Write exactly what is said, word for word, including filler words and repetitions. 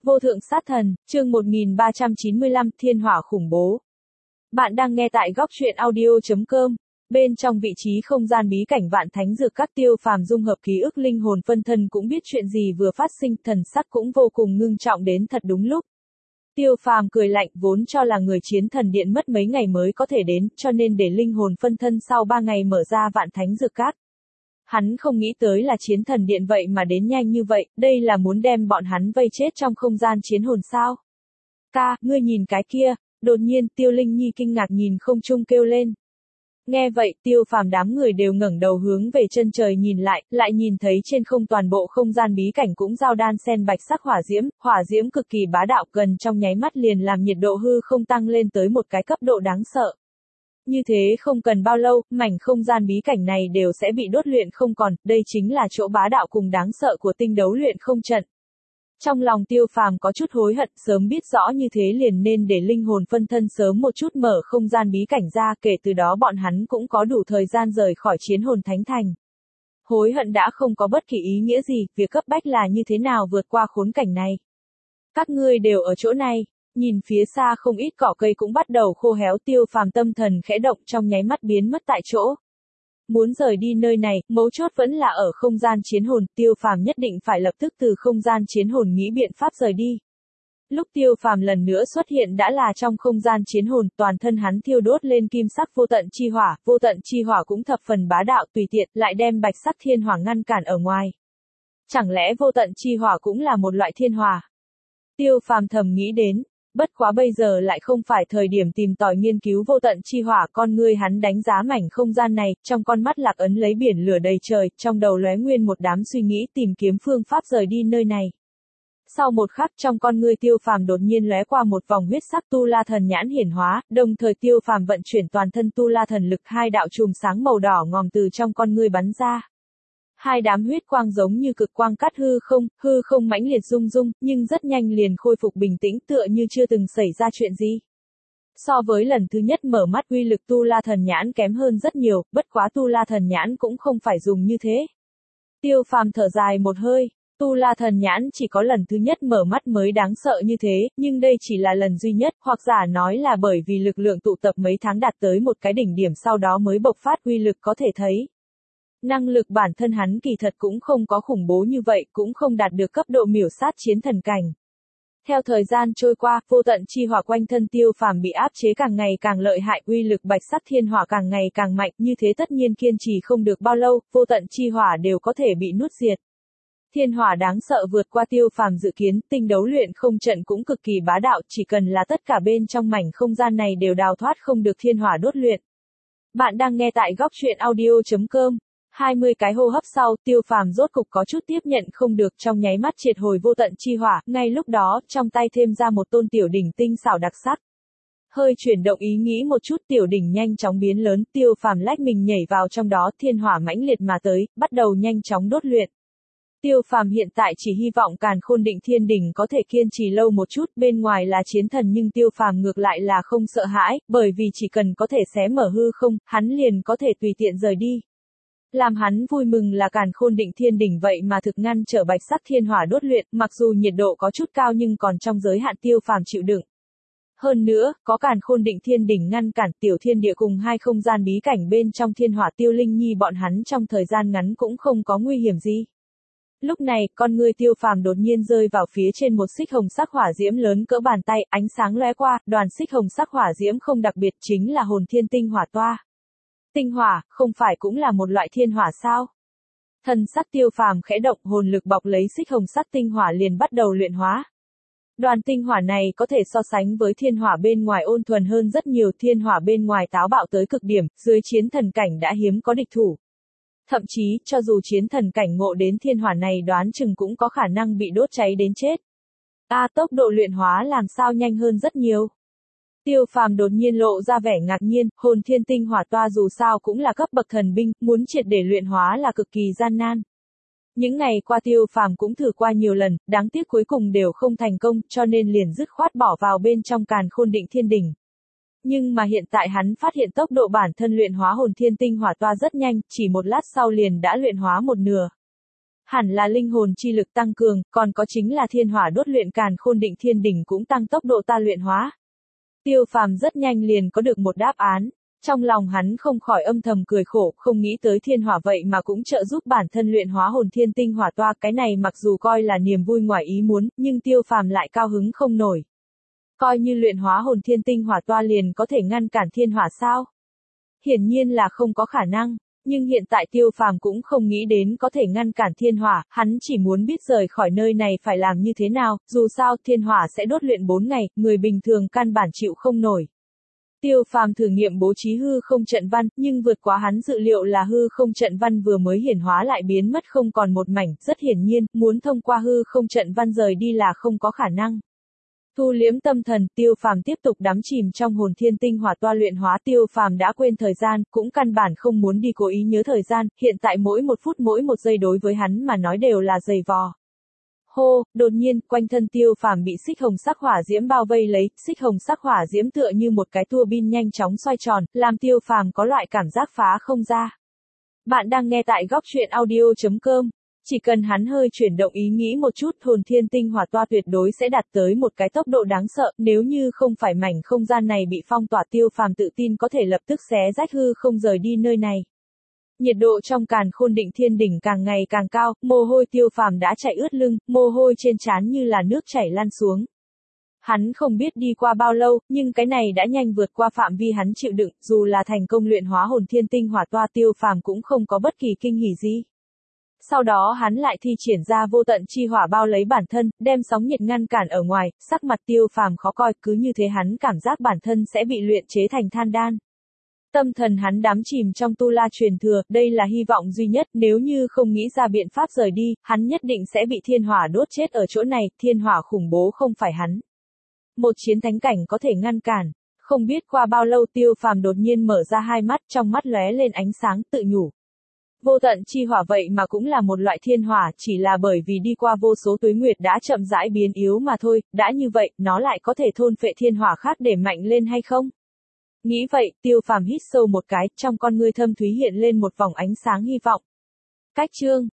Vô thượng sát thần, chương một nghìn ba trăm chín mươi lăm, thiên hỏa khủng bố. Bạn đang nghe tại góc truyện audio chấm com. Bên trong vị trí không gian bí cảnh vạn thánh dược các Tiêu Phàm dung hợp ký ức linh hồn phân thân cũng biết chuyện gì vừa phát sinh, thần sắc cũng vô cùng ngưng trọng đến thật đúng lúc. Tiêu Phàm cười lạnh, vốn cho là người chiến thần điện mất mấy ngày mới có thể đến, cho nên để linh hồn phân thân sau ba ngày mở ra vạn thánh dược các. Hắn không nghĩ tới là chiến thần điện vậy mà đến nhanh như vậy, đây là muốn đem bọn hắn vây chết trong không gian chiến hồn sao? Ca, ngươi nhìn cái kia, đột nhiên Tiêu Linh Nhi kinh ngạc nhìn không trung kêu lên. Nghe vậy, Tiêu Phàm đám người đều ngẩng đầu hướng về chân trời nhìn lại, lại nhìn thấy trên không toàn bộ không gian bí cảnh cũng giao đan sen bạch sắc hỏa diễm, hỏa diễm cực kỳ bá đạo, gần trong nháy mắt liền làm nhiệt độ hư không tăng lên tới một cái cấp độ đáng sợ. Như thế không cần bao lâu, mảnh không gian bí cảnh này đều sẽ bị đốt luyện không còn, đây chính là chỗ bá đạo cùng đáng sợ của tinh đấu luyện không trận. Trong lòng Tiêu Phàm có chút hối hận, sớm biết rõ như thế liền nên để linh hồn phân thân sớm một chút mở không gian bí cảnh ra, kể từ đó bọn hắn cũng có đủ thời gian rời khỏi chiến hồn thánh thành. Hối hận đã không có bất kỳ ý nghĩa gì, việc cấp bách là như thế nào vượt qua khốn cảnh này. Các ngươi đều ở chỗ này. Nhìn phía xa không ít cỏ cây cũng bắt đầu khô héo, Tiêu Phàm tâm thần khẽ động, trong nháy mắt biến mất tại chỗ. Muốn rời đi nơi này, mấu chốt vẫn là ở không gian chiến hồn, Tiêu Phàm nhất định phải lập tức từ không gian chiến hồn nghĩ biện pháp rời đi. Lúc Tiêu Phàm lần nữa xuất hiện đã là trong không gian chiến hồn, toàn thân hắn thiêu đốt lên kim sắc vô tận chi hỏa, vô tận chi hỏa cũng thập phần bá đạo, tùy tiện lại đem bạch sắc thiên hỏa ngăn cản ở ngoài. Chẳng lẽ vô tận chi hỏa cũng là một loại thiên hỏa? Tiêu Phàm thầm nghĩ đến. Bất quá bây giờ lại không phải thời điểm tìm tòi nghiên cứu vô tận chi hỏa, con ngươi hắn đánh giá mảnh không gian này, trong con mắt lạc ấn lấy biển lửa đầy trời, trong đầu lóe nguyên một đám suy nghĩ tìm kiếm phương pháp rời đi nơi này. Sau một khắc trong con ngươi Tiêu Phàm đột nhiên lóe qua một vòng huyết sắc tu la thần nhãn hiển hóa, đồng thời Tiêu Phàm vận chuyển toàn thân tu la thần lực, hai đạo chùm sáng màu đỏ ngòm từ trong con ngươi bắn ra. Hai đám huyết quang giống như cực quang cắt hư không, hư không mãnh liệt rung rung, nhưng rất nhanh liền khôi phục bình tĩnh tựa như chưa từng xảy ra chuyện gì. So với lần thứ nhất mở mắt uy lực tu la thần nhãn kém hơn rất nhiều, bất quá tu la thần nhãn cũng không phải dùng như thế. Tiêu Phàm thở dài một hơi, tu la thần nhãn chỉ có lần thứ nhất mở mắt mới đáng sợ như thế, nhưng đây chỉ là lần duy nhất, hoặc giả nói là bởi vì lực lượng tụ tập mấy tháng đạt tới một cái đỉnh điểm sau đó mới bộc phát uy lực có thể thấy. Năng lực bản thân hắn kỳ thật cũng không có khủng bố như vậy, cũng không đạt được cấp độ miểu sát chiến thần cảnh. Theo thời gian trôi qua, vô tận chi hỏa quanh thân Tiêu Phàm bị áp chế càng ngày càng lợi hại, uy lực bạch sắc thiên hỏa càng ngày càng mạnh, như thế tất nhiên kiên trì không được bao lâu, vô tận chi hỏa đều có thể bị nuốt diệt. Thiên hỏa đáng sợ vượt qua Tiêu Phàm dự kiến, tinh đấu luyện không trận cũng cực kỳ bá đạo, chỉ cần là tất cả bên trong mảnh không gian này đều đào thoát không được thiên hỏa đốt luyện. Bạn đang nghe tại góc truyện audio chấm com. hai mươi cái hô hấp sau, Tiêu Phàm rốt cục có chút tiếp nhận không được, trong nháy mắt triệt hồi vô tận chi hỏa, ngay lúc đó, trong tay thêm ra một tôn tiểu đỉnh tinh xảo đặc sắc. Hơi chuyển động ý nghĩ một chút, tiểu đỉnh nhanh chóng biến lớn, Tiêu Phàm lách mình nhảy vào trong đó, thiên hỏa mãnh liệt mà tới, bắt đầu nhanh chóng đốt luyện. Tiêu Phàm hiện tại chỉ hy vọng Càn Khôn Định Thiên Đỉnh có thể kiên trì lâu một chút, bên ngoài là chiến thần nhưng Tiêu Phàm ngược lại là không sợ hãi, bởi vì chỉ cần có thể xé mở hư không, hắn liền có thể tùy tiện rời đi. Làm hắn vui mừng là Càn Khôn Định Thiên Đỉnh vậy mà thực ngăn trở bạch sắc thiên hỏa đốt luyện, mặc dù nhiệt độ có chút cao nhưng còn trong giới hạn Tiêu Phàm chịu đựng. Hơn nữa, có Càn Khôn Định Thiên Đỉnh ngăn cản, tiểu thiên địa cùng hai không gian bí cảnh bên trong thiên hỏa Tiêu Linh Nhi bọn hắn trong thời gian ngắn cũng không có nguy hiểm gì. Lúc này, con ngươi Tiêu Phàm đột nhiên rơi vào phía trên một xích hồng sắc hỏa diễm lớn cỡ bàn tay, ánh sáng lóe qua, đoàn xích hồng sắc hỏa diễm không đặc biệt chính là hồn thiên tinh hỏa toa. Tinh hỏa, không phải cũng là một loại thiên hỏa sao? Thần sắc Tiêu Phàm khẽ động, hồn lực bọc lấy xích hồng sắc tinh hỏa liền bắt đầu luyện hóa. Đoàn tinh hỏa này có thể so sánh với thiên hỏa bên ngoài ôn thuần hơn rất nhiều, thiên hỏa bên ngoài táo bạo tới cực điểm, dưới chiến thần cảnh đã hiếm có địch thủ. Thậm chí, cho dù chiến thần cảnh ngộ đến thiên hỏa này đoán chừng cũng có khả năng bị đốt cháy đến chết. À, tốc độ luyện hóa làm sao nhanh hơn rất nhiều. Tiêu Phàm đột nhiên lộ ra vẻ ngạc nhiên, hồn thiên tinh hỏa toa dù sao cũng là cấp bậc thần binh, muốn triệt để luyện hóa là cực kỳ gian nan. Những ngày qua Tiêu Phàm cũng thử qua nhiều lần, đáng tiếc cuối cùng đều không thành công, cho nên liền dứt khoát bỏ vào bên trong Càn Khôn Định Thiên Đỉnh. Nhưng mà hiện tại hắn phát hiện tốc độ bản thân luyện hóa hồn thiên tinh hỏa toa rất nhanh, chỉ một lát sau liền đã luyện hóa một nửa. Hẳn là linh hồn chi lực tăng cường, còn có chính là thiên hỏa đốt luyện càn khôn định thiên đỉnh cũng tăng tốc độ ta luyện hóa. Tiêu Phàm rất nhanh liền có được một đáp án. Trong lòng hắn không khỏi âm thầm cười khổ, không nghĩ tới thiên hỏa vậy mà cũng trợ giúp bản thân luyện hóa hồn thiên tinh hỏa toa, cái này mặc dù coi là niềm vui ngoài ý muốn, nhưng Tiêu Phàm lại cao hứng không nổi. Coi như luyện hóa hồn thiên tinh hỏa toa liền có thể ngăn cản thiên hỏa sao? Hiển nhiên là không có khả năng, nhưng hiện tại Tiêu Phàm cũng không nghĩ đến có thể ngăn cản thiên hỏa, hắn chỉ muốn biết rời khỏi nơi này phải làm như thế nào, dù sao thiên hỏa sẽ đốt luyện bốn ngày, người bình thường căn bản chịu không nổi. Tiêu Phàm thử nghiệm bố trí hư không trận văn, nhưng vượt quá hắn dự liệu là hư không trận văn vừa mới hiển hóa lại biến mất không còn một mảnh, rất hiển nhiên, muốn thông qua hư không trận văn rời đi là không có khả năng. Thu liếm tâm thần, Tiêu Phàm tiếp tục đắm chìm trong hồn thiên tinh hỏa toa luyện hóa. Tiêu Phàm đã quên thời gian, cũng căn bản không muốn đi cố ý nhớ thời gian, hiện tại mỗi một phút mỗi một giây đối với hắn mà nói đều là dày vò. Hô, đột nhiên, quanh thân Tiêu Phàm bị xích hồng sắc hỏa diễm bao vây lấy, xích hồng sắc hỏa diễm tựa như một cái tua bin nhanh chóng xoay tròn, làm Tiêu Phàm có loại cảm giác phá không ra. Bạn đang nghe tại góc truyện audio chấm com. Chỉ cần hắn hơi chuyển động ý nghĩ một chút, hồn thiên tinh hỏa toa tuyệt đối sẽ đạt tới một cái tốc độ đáng sợ, nếu như không phải mảnh không gian này bị phong tỏa, Tiêu Phàm tự tin có thể lập tức xé rách hư không rời đi nơi này. Nhiệt độ trong càn khôn định thiên đỉnh càng ngày càng cao, mồ hôi Tiêu Phàm đã chảy ướt lưng, mồ hôi trên trán như là nước chảy lan xuống. Hắn không biết đi qua bao lâu, nhưng cái này đã nhanh vượt qua phạm vi hắn chịu đựng, dù là thành công luyện hóa hồn thiên tinh hỏa toa, Tiêu Phàm cũng không có bất kỳ kinh hỉ gì. Sau đó hắn lại thi triển ra vô tận chi hỏa bao lấy bản thân, đem sóng nhiệt ngăn cản ở ngoài, sắc mặt Tiêu Phàm khó coi, cứ như thế hắn cảm giác bản thân sẽ bị luyện chế thành than đan. Tâm thần hắn đắm chìm trong tu la truyền thừa, đây là hy vọng duy nhất, nếu như không nghĩ ra biện pháp rời đi, hắn nhất định sẽ bị thiên hỏa đốt chết ở chỗ này, thiên hỏa khủng bố không phải hắn. Một chiến thánh cảnh có thể ngăn cản. Không biết qua bao lâu Tiêu Phàm đột nhiên mở ra hai mắt, trong mắt lóe lên ánh sáng, tự nhủ. Vô tận chi hỏa vậy mà cũng là một loại thiên hỏa, chỉ là bởi vì đi qua vô số tuế nguyệt đã chậm rãi biến yếu mà thôi, đã như vậy, nó lại có thể thôn phệ thiên hỏa khác để mạnh lên hay không? Nghĩ vậy, Tiêu Phàm hít sâu một cái, trong con ngươi thâm thúy hiện lên một vòng ánh sáng hy vọng. Cách chương